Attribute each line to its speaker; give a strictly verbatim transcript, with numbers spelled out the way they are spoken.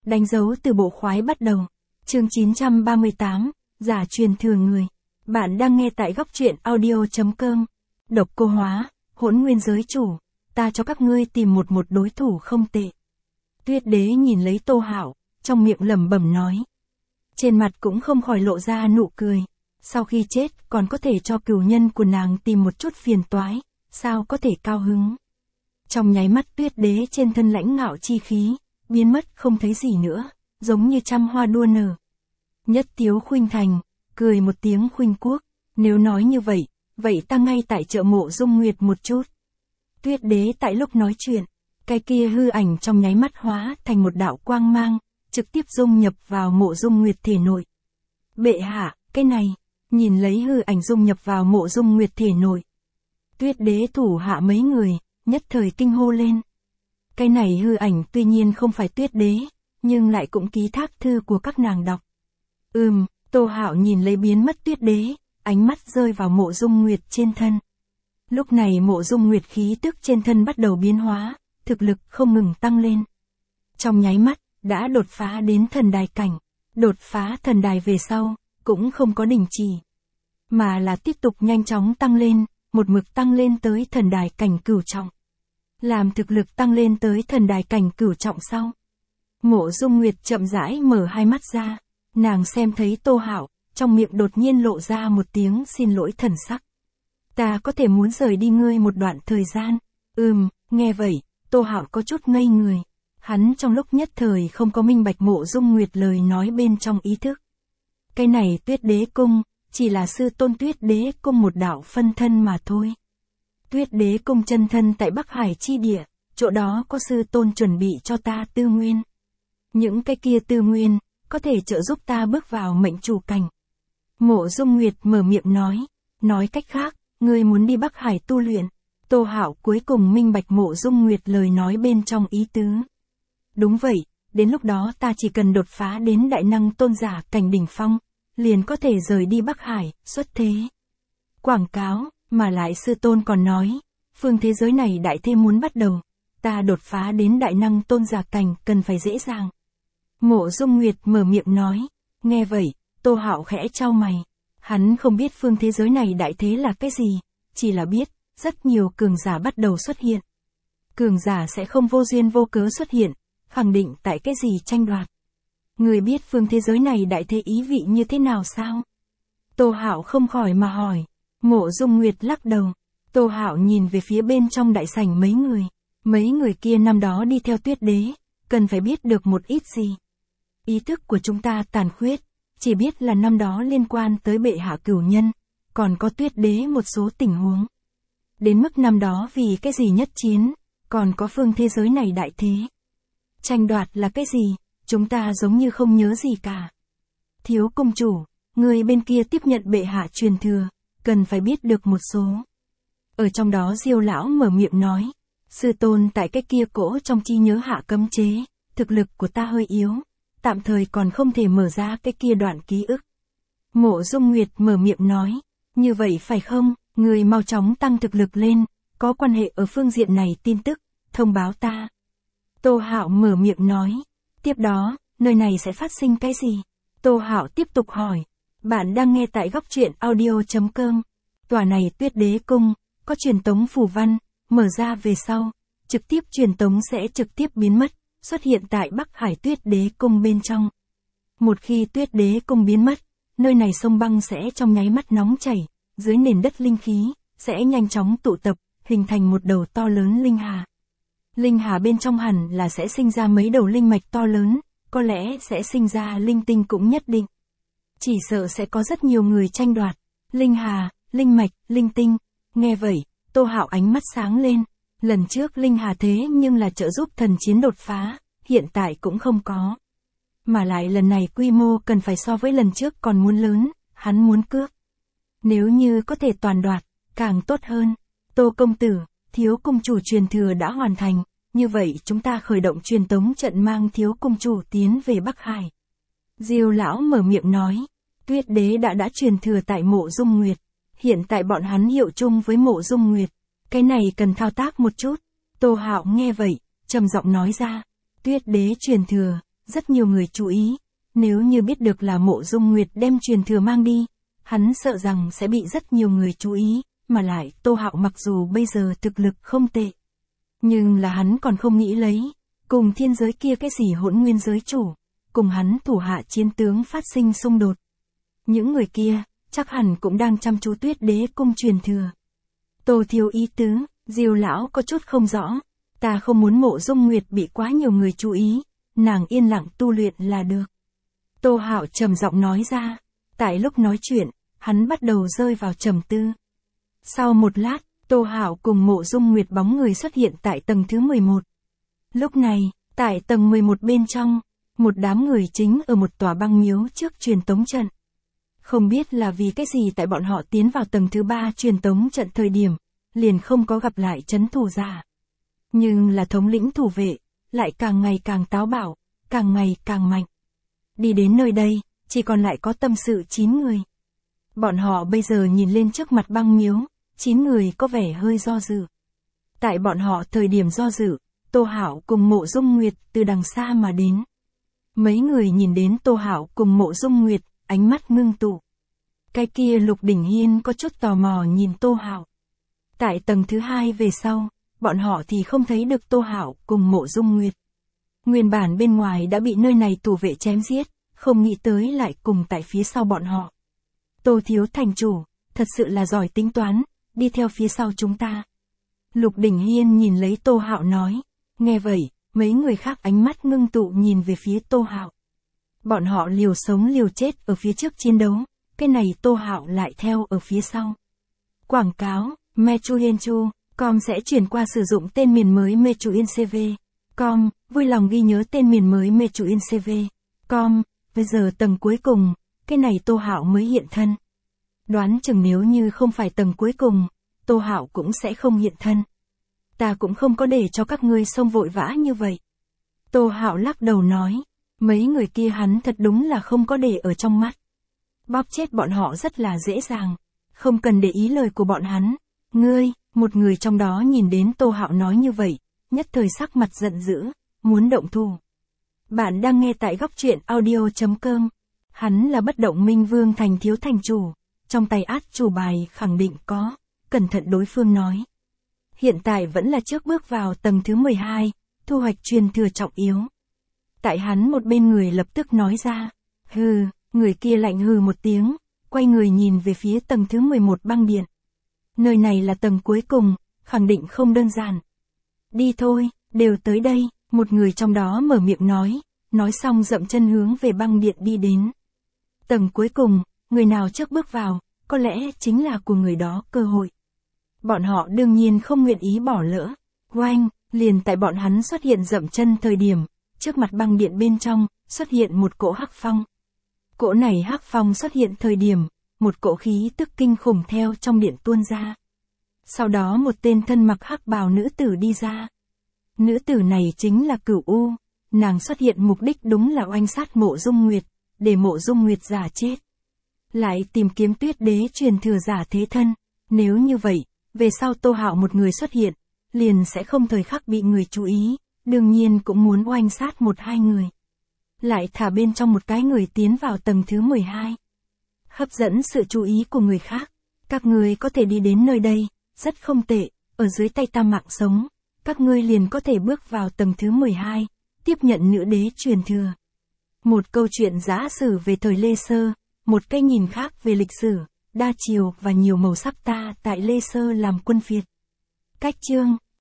Speaker 1: Đánh dấu từ bộ khoái bắt đầu. Chương chín trăm ba mươi tám, giả truyền thừa người. Bạn đang nghe tại góc truyện audio.com. Độc cô hóa, hỗn nguyên giới chủ, ta cho các ngươi tìm một một đối thủ không tệ. Tuyết đế nhìn lấy Tô Hạo, trong miệng lẩm bẩm nói. Trên mặt cũng không khỏi lộ ra nụ cười. Sau khi chết còn có thể cho cửu nhân của nàng tìm một chút phiền toái, sao có thể cao hứng. Trong nháy mắt Tuyết đế trên thân lãnh ngạo chi khí, biến mất không thấy gì nữa, giống như trăm hoa đua nở. Nhất Tiếu khuynh thành, cười một tiếng khuynh quốc, nếu nói như vậy, vậy ta ngay tại chợ Mộ Dung Nguyệt một chút. Tuyết đế tại lúc nói chuyện, cái kia hư ảnh trong nháy mắt hóa thành một đạo quang mang, trực tiếp dung nhập vào Mộ Dung Nguyệt thể nội. Bệ hạ, cái này, nhìn lấy hư ảnh dung nhập vào Mộ Dung Nguyệt thể nội. Tuyết đế thủ hạ mấy người, nhất thời kinh hô lên. Cái này hư ảnh tuy nhiên không phải Tuyết đế, nhưng lại cũng ký thác thư của các nàng đọc. Ừm, Tô Hạo nhìn lấy biến mất Tuyết đế, ánh mắt rơi vào Mộ Dung Nguyệt trên thân. Lúc này Mộ Dung Nguyệt khí tức trên thân bắt đầu biến hóa, thực lực không ngừng tăng lên. Trong nháy mắt, đã đột phá đến thần đài cảnh. Đột phá thần đài về sau, cũng không có đình chỉ, mà là tiếp tục nhanh chóng tăng lên, một mực tăng lên tới thần đài cảnh cửu trọng. Làm thực lực tăng lên tới thần đài cảnh cửu trọng sau. Mộ Dung Nguyệt chậm rãi mở hai mắt ra, nàng xem thấy Tô Hạo, trong miệng đột nhiên lộ ra một tiếng xin lỗi thần sắc. Ta có thể muốn rời đi ngươi một đoạn thời gian. Ừm, nghe vậy, Tô Hạo có chút ngây người. Hắn trong lúc nhất thời không có minh bạch Mộ Dung Nguyệt lời nói bên trong ý thức. Cái này Tuyết đế cung, chỉ là sư tôn Tuyết đế cung một đạo phân thân mà thôi. Tuyết đế cung chân thân tại Bắc Hải chi địa, chỗ đó có sư tôn chuẩn bị cho ta tư nguyên. Những cái kia tư nguyên, có thể trợ giúp ta bước vào mệnh chủ cảnh. Mộ Dung Nguyệt mở miệng nói, nói cách khác, ngươi muốn đi Bắc Hải tu luyện. Tô Hạo cuối cùng minh bạch Mộ Dung Nguyệt lời nói bên trong ý tứ. Đúng vậy, đến lúc đó ta chỉ cần đột phá đến đại năng tôn giả cảnh đỉnh phong, liền có thể rời đi Bắc Hải, xuất thế. Quảng cáo, mà lại sư tôn còn nói, phương thế giới này đại thế muốn bắt đầu, ta đột phá đến đại năng tôn giả cảnh cần phải dễ dàng. Mộ Dung Nguyệt mở miệng nói, nghe vậy, Tô Hạo khẽ chau mày, hắn không biết phương thế giới này đại thế là cái gì, chỉ là biết, rất nhiều cường giả bắt đầu xuất hiện. Cường giả sẽ không vô duyên vô cớ xuất hiện, khẳng định tại cái gì tranh đoạt. Người biết phương thế giới này đại thế ý vị như thế nào sao? Tô Hạo không khỏi mà hỏi. Mộ Dung Nguyệt lắc đầu. Tô Hạo nhìn về phía bên trong đại sảnh mấy người. Mấy người kia năm đó đi theo Tuyết đế, cần phải biết được một ít gì. Ý thức của chúng ta tàn khuyết, chỉ biết là năm đó liên quan tới bệ hạ cửu nhân, còn có Tuyết đế một số tình huống. Đến mức năm đó vì cái gì nhất chiến, còn có phương thế giới này đại thế. Tranh đoạt là cái gì, chúng ta giống như không nhớ gì cả. Thiếu công chủ, người bên kia tiếp nhận bệ hạ truyền thừa, cần phải biết được một số. Ở trong đó Diêu lão mở miệng nói, sư tôn tại cái kia cỗ trong chi nhớ hạ cấm chế, thực lực của ta hơi yếu, tạm thời còn không thể mở ra cái kia đoạn ký ức. Mộ Dung Nguyệt mở miệng nói, như vậy phải không, người mau chóng tăng thực lực lên, có quan hệ ở phương diện này tin tức, thông báo ta. Tô Hạo mở miệng nói, tiếp đó, nơi này sẽ phát sinh cái gì? Tô Hạo tiếp tục hỏi, bạn đang nghe tại góc truyện audio.com. Tòa này Tuyết đế cung, có truyền tống phù văn, mở ra về sau, trực tiếp truyền tống sẽ trực tiếp biến mất, xuất hiện tại Bắc Hải Tuyết đế cung bên trong. Một khi Tuyết đế cung biến mất, nơi này sông băng sẽ trong nháy mắt nóng chảy, dưới nền đất linh khí, sẽ nhanh chóng tụ tập, hình thành một đầu to lớn linh hà. Linh hà bên trong hẳn là sẽ sinh ra mấy đầu linh mạch to lớn, có lẽ sẽ sinh ra linh tinh cũng nhất định. Chỉ sợ sẽ có rất nhiều người tranh đoạt. Linh hà, linh mạch, linh tinh. Nghe vậy, Tô Hạo ánh mắt sáng lên. Lần trước linh hà thế nhưng là trợ giúp thần chiến đột phá, hiện tại cũng không có. Mà lại lần này quy mô cần phải so với lần trước còn muốn lớn, hắn muốn cướp. Nếu như có thể toàn đoạt, càng tốt hơn. Tô công tử, thiếu công chủ truyền thừa đã hoàn thành, như vậy chúng ta khởi động truyền tống trận mang thiếu công chủ tiến về Bắc Hải. Diêu lão mở miệng nói, Tuyết đế đã đã truyền thừa tại Mộ Dung Nguyệt, hiện tại bọn hắn hiệu chung với Mộ Dung Nguyệt, cái này cần thao tác một chút. Tô Hạo nghe vậy, trầm giọng nói ra, Tuyết đế truyền thừa, rất nhiều người chú ý, nếu như biết được là Mộ Dung Nguyệt đem truyền thừa mang đi, hắn sợ rằng sẽ bị rất nhiều người chú ý, mà lại Tô Hạo mặc dù bây giờ thực lực không tệ, nhưng là hắn còn không nghĩ lấy, cùng thiên giới kia cái gì Hỗn Nguyên giới chủ, cùng hắn thủ hạ chiến tướng phát sinh xung đột. Những người kia, chắc hẳn cũng đang chăm chú Tuyết Đế cung truyền thừa. Tô thiếu ý tứ, Diêu lão có chút không rõ, ta không muốn Mộ Dung Nguyệt bị quá nhiều người chú ý, nàng yên lặng tu luyện là được. Tô Hạo trầm giọng nói ra, tại lúc nói chuyện, hắn bắt đầu rơi vào trầm tư. Sau một lát, Tô Hạo cùng Mộ Dung Nguyệt bóng người xuất hiện tại tầng thứ mười một. Lúc này, tại tầng mười một bên trong, một đám người chính ở một tòa băng miếu trước truyền tống trận. Không biết là vì cái gì tại bọn họ tiến vào tầng thứ ba truyền tống trận thời điểm, liền không có gặp lại trấn thủ giả. Nhưng là thống lĩnh thủ vệ, lại càng ngày càng táo bạo, càng ngày càng mạnh. Đi đến nơi đây, chỉ còn lại có tâm sự chín người. Bọn họ bây giờ nhìn lên trước mặt băng miếu, chín người có vẻ hơi do dự. Tại bọn họ thời điểm do dự, Tô Hạo cùng Mộ Dung Nguyệt từ đằng xa mà đến. Mấy người nhìn đến Tô Hạo cùng Mộ Dung Nguyệt, ánh mắt ngưng tụ. Cái kia Lục Đỉnh Hiên có chút tò mò nhìn Tô Hạo. Tại tầng thứ hai về sau, bọn họ thì không thấy được Tô Hạo cùng Mộ Dung Nguyệt. Nguyên bản bên ngoài đã bị nơi này thủ vệ chém giết, không nghĩ tới lại cùng tại phía sau bọn họ. Tô thiếu thành chủ, thật sự là giỏi tính toán, đi theo phía sau chúng ta. Lục Đỉnh Hiên nhìn lấy Tô Hạo nói. Nghe vậy, mấy người khác ánh mắt ngưng tụ nhìn về phía Tô Hạo. Bọn họ liều sống liều chết ở phía trước chiến đấu, cái này Tô Hạo lại theo ở phía sau. Quảng cáo, Mechuyenchu, com sẽ chuyển qua sử dụng tên miền mới Mechuyencv. Com, vui lòng ghi nhớ tên miền mới Mechuyencv. Com, bây giờ tầng cuối cùng, cái này Tô Hạo mới hiện thân. Đoán chừng nếu như không phải tầng cuối cùng, Tô Hạo cũng sẽ không hiện thân. Ta cũng không có để cho các ngươi xông vội vã như vậy. Tô Hạo lắc đầu nói, mấy người kia hắn thật đúng là không có để ở trong mắt. Bóp chết bọn họ rất là dễ dàng, không cần để ý lời của bọn hắn. Ngươi, một người trong đó nhìn đến Tô Hạo nói như vậy, nhất thời sắc mặt giận dữ, muốn động thủ. Bạn đang nghe tại góc truyện audio chấm com. Hắn là Bất Động Minh Vương thành thiếu thành chủ, trong tay át chủ bài khẳng định có, cẩn thận đối phương nói. Hiện tại vẫn là trước bước vào tầng thứ mười hai, thu hoạch truyền thừa trọng yếu. Tại hắn một bên người lập tức nói ra, hừ, người kia lạnh hừ một tiếng, quay người nhìn về phía tầng thứ mười một băng điện. Nơi này là tầng cuối cùng, khẳng định không đơn giản. Đi thôi, đều tới đây, một người trong đó mở miệng nói, nói xong dậm chân hướng về băng điện đi đến. Tầng cuối cùng, người nào trước bước vào, có lẽ chính là của người đó cơ hội. Bọn họ đương nhiên không nguyện ý bỏ lỡ. Oanh, liền tại bọn hắn xuất hiện dậm chân thời điểm, trước mặt băng điện bên trong, xuất hiện một cỗ hắc phong. Cỗ này hắc phong xuất hiện thời điểm, một cỗ khí tức kinh khủng theo trong điện tuôn ra. Sau đó một tên thân mặc hắc bào nữ tử đi ra. Nữ tử này chính là Cửu U, nàng xuất hiện mục đích đúng là oanh sát Mộ Dung Nguyệt, để Mộ Dung Nguyệt giả chết. Lại tìm kiếm Tuyết Đế truyền thừa giả thế thân, nếu như vậy, về sau Tô Hạo một người xuất hiện, liền sẽ không thời khắc bị người chú ý, đương nhiên cũng muốn oanh sát một hai người. Lại thả bên trong một cái người tiến vào tầng thứ mười hai. Hấp dẫn sự chú ý của người khác, các ngươi có thể đi đến nơi đây, rất không tệ, ở dưới tay ta mạng sống, các ngươi liền có thể bước vào tầng thứ mười hai, tiếp nhận nữ đế truyền thừa. Một câu chuyện giả sử về thời Lê Sơ, một cái nhìn khác về lịch sử, đa chiều và nhiều màu sắc ta tại Lê Sơ làm quân phiệt. Cách chương